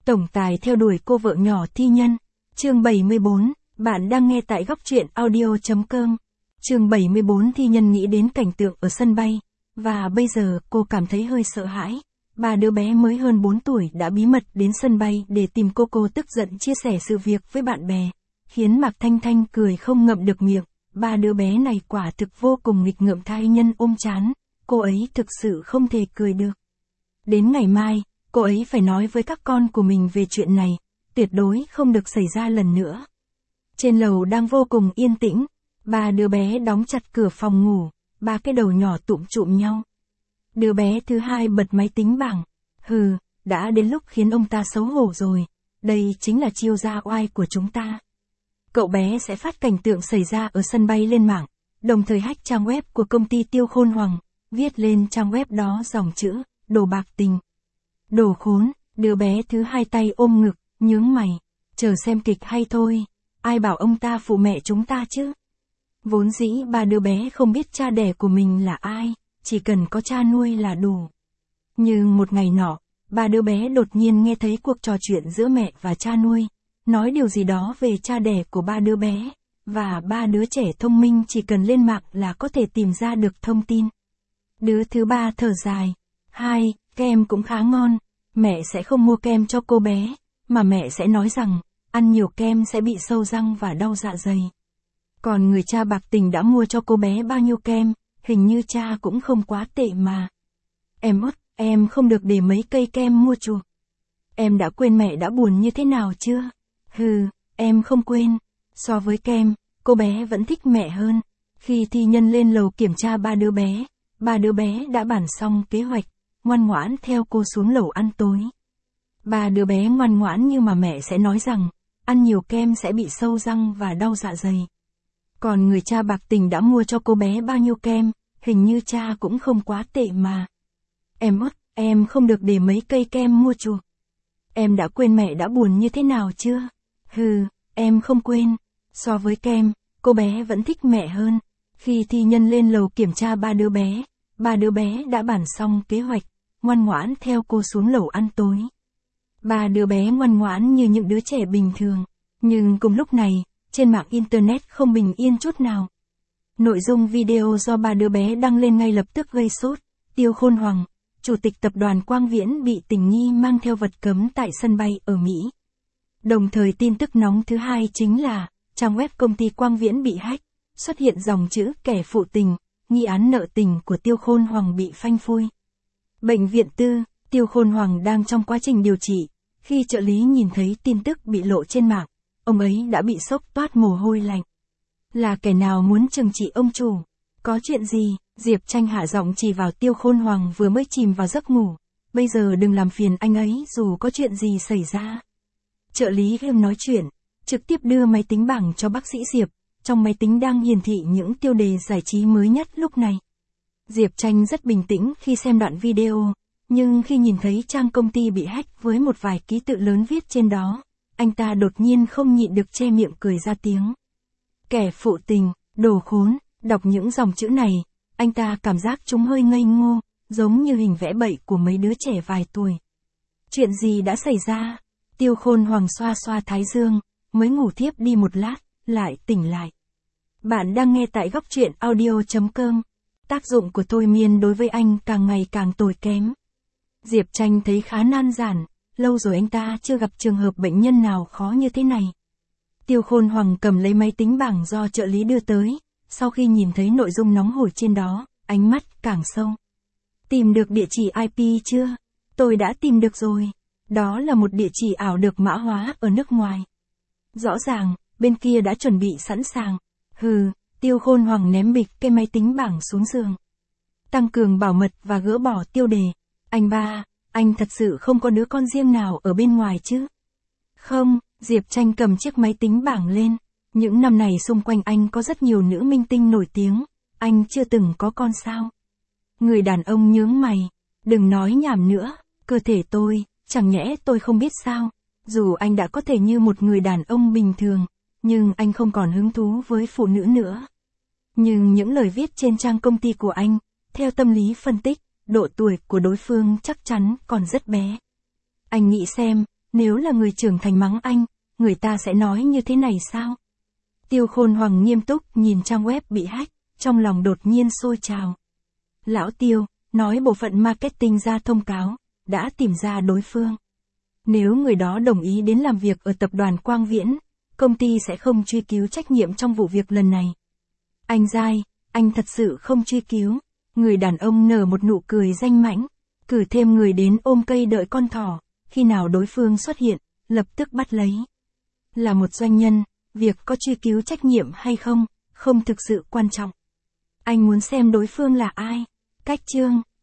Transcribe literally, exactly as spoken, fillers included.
Tổng tài theo đuổi cô vợ nhỏ thi nhân. Chương bảy mươi bốn, bạn đang nghe tại góc truyện audio chấm com. Chương bảy mươi bốn thi nhân nghĩ đến cảnh tượng ở sân bay, và bây giờ cô cảm thấy hơi sợ hãi. Ba đứa bé mới hơn bốn tuổi đã bí mật đến sân bay để tìm cô. Cô tức giận chia sẻ sự việc với bạn bè, khiến Mạc Thanh Thanh cười không ngậm được miệng. Ba đứa bé này quả thực vô cùng nghịch ngợm. Thi nhân ôm chán, cô ấy thực sự không thể cười được. Đến ngày mai, cô ấy phải nói với các con của mình về chuyện này, tuyệt đối không được xảy ra lần nữa. Trên lầu đang vô cùng yên tĩnh, ba đứa bé đóng chặt cửa phòng ngủ, ba cái đầu nhỏ tụm chụm nhau. Đứa bé thứ hai bật máy tính bảng, hừ, đã đến lúc khiến ông ta xấu hổ rồi, đây chính là chiêu ra oai của chúng ta. Cậu bé sẽ phát cảnh tượng xảy ra ở sân bay lên mạng, đồng thời hack trang web của công ty Tiêu Khôn Hoàng, viết lên trang web đó dòng chữ, đồ bạc tình. Đồ khốn, đứa bé thứ hai tay ôm ngực, nhướng mày, chờ xem kịch hay thôi, ai bảo ông ta phụ mẹ chúng ta chứ. Vốn dĩ ba đứa bé không biết cha đẻ của mình là ai, chỉ cần có cha nuôi là đủ. Nhưng một ngày nọ, ba đứa bé đột nhiên nghe thấy cuộc trò chuyện giữa mẹ và cha nuôi, nói điều gì đó về cha đẻ của ba đứa bé, và ba đứa trẻ thông minh chỉ cần lên mạng là có thể tìm ra được thông tin. Đứa thứ ba thở dài, hai, kem cũng khá ngon, mẹ sẽ không mua kem cho cô bé, mà mẹ sẽ nói rằng, ăn nhiều kem sẽ bị sâu răng và đau dạ dày. Còn người cha bạc tình đã mua cho cô bé bao nhiêu kem, hình như cha cũng không quá tệ mà. Em út, em không được để mấy cây kem mua chuộc. Em đã quên mẹ đã buồn như thế nào chưa? Hừ, em không quên. So với kem, cô bé vẫn thích mẹ hơn. Khi thi nhân lên lầu kiểm tra ba đứa bé, ba đứa bé đã bàn xong kế hoạch, ngoan ngoãn theo cô xuống lầu ăn tối. Ba đứa bé ngoan ngoãn nhưng mà mẹ sẽ nói rằng, ăn nhiều kem sẽ bị sâu răng và đau dạ dày. Còn người cha bạc tình đã mua cho cô bé bao nhiêu kem, hình như cha cũng không quá tệ mà. Em út, em không được để mấy cây kem mua chuộc. Em đã quên mẹ đã buồn như thế nào chưa? Hừ, em không quên. So với kem, cô bé vẫn thích mẹ hơn. Khi thi nhân lên lầu kiểm tra ba đứa bé, ba đứa bé đã bàn xong kế hoạch, ngoan ngoãn theo cô xuống lầu ăn tối. Ba đứa bé ngoan ngoãn như những đứa trẻ bình thường, nhưng cùng lúc này, trên mạng Internet không bình yên chút nào. Nội dung video do ba đứa bé đăng lên ngay lập tức gây sốt. Tiêu Khôn Hoàng, chủ tịch tập đoàn Quang Viễn bị tình nghi mang theo vật cấm tại sân bay ở Mỹ. Đồng thời tin tức nóng thứ hai chính là, trang web công ty Quang Viễn bị hack, xuất hiện dòng chữ kẻ phụ tình, nghi án nợ tình của Tiêu Khôn Hoàng bị phanh phui. Bệnh viện tư, Tiêu Khôn Hoàng đang trong quá trình điều trị, khi trợ lý nhìn thấy tin tức bị lộ trên mạng, ông ấy đã bị sốc toát mồ hôi lạnh. Là kẻ nào muốn trừng trị ông chủ? Có chuyện gì? Diệp Tranh hạ giọng chỉ vào Tiêu Khôn Hoàng vừa mới chìm vào giấc ngủ. Bây giờ đừng làm phiền anh ấy dù có chuyện gì xảy ra. Trợ lý game nói chuyện, trực tiếp đưa máy tính bảng cho bác sĩ Diệp. Trong máy tính đang hiển thị những tiêu đề giải trí mới nhất lúc này. Diệp Tranh rất bình tĩnh khi xem đoạn video, nhưng khi nhìn thấy trang công ty bị hack với một vài ký tự lớn viết trên đó, anh ta đột nhiên không nhịn được che miệng cười ra tiếng. Kẻ phụ tình, đồ khốn, đọc những dòng chữ này, anh ta cảm giác chúng hơi ngây ngô, giống như hình vẽ bậy của mấy đứa trẻ vài tuổi. Chuyện gì đã xảy ra? Tiêu Khôn Hoàng xoa xoa thái dương, mới ngủ thiếp đi một lát, lại tỉnh lại. Bạn đang nghe tại góc truyện audio chấm com. Tác dụng của thôi miên đối với anh càng ngày càng tồi kém. Diệp Tranh thấy khá nan giải, lâu rồi anh ta chưa gặp trường hợp bệnh nhân nào khó như thế này. Tiêu Khôn Hoàng cầm lấy máy tính bảng do trợ lý đưa tới, sau khi nhìn thấy nội dung nóng hổi trên đó, ánh mắt càng sâu. Tìm được địa chỉ i pê chưa? Tôi đã tìm được rồi. Đó là một địa chỉ ảo được mã hóa ở nước ngoài. Rõ ràng, bên kia đã chuẩn bị sẵn sàng. Hừ, Tiêu Khôn Hoàng ném bịch cái máy tính bảng xuống giường. Tăng cường bảo mật và gỡ bỏ tiêu đề. Anh ba, anh thật sự không có đứa con riêng nào ở bên ngoài chứ? Không, Diệp Tranh cầm chiếc máy tính bảng lên. Những năm này xung quanh anh có rất nhiều nữ minh tinh nổi tiếng. Anh chưa từng có con sao? Người đàn ông nhướng mày. Đừng nói nhảm nữa, cơ thể tôi, chẳng nhẽ tôi không biết sao? Dù anh đã có thể như một người đàn ông bình thường, nhưng anh không còn hứng thú với phụ nữ nữa. Nhưng những lời viết trên trang công ty của anh, theo tâm lý phân tích, độ tuổi của đối phương chắc chắn còn rất bé. Anh nghĩ xem, Nếu là người trưởng thành mắng anh, người ta sẽ nói như thế này sao? Tiêu Khôn Hoàng nghiêm túc nhìn trang web bị hack, trong lòng đột nhiên sôi trào. Lão Tiêu, nói bộ phận marketing ra thông cáo, đã tìm ra đối phương. Nếu người đó đồng ý đến làm việc ở tập đoàn Quang Viễn, công ty sẽ không truy cứu trách nhiệm trong vụ việc lần này. Anh dai, anh thật sự không truy cứu. Người đàn ông nở một nụ cười danh mãnh, cử thêm người đến ôm cây đợi con thỏ, khi nào đối phương xuất hiện, lập tức bắt lấy. Là một doanh nhân, việc có truy cứu trách nhiệm hay không, không thực sự quan trọng. Anh muốn xem đối phương là ai. Cách chương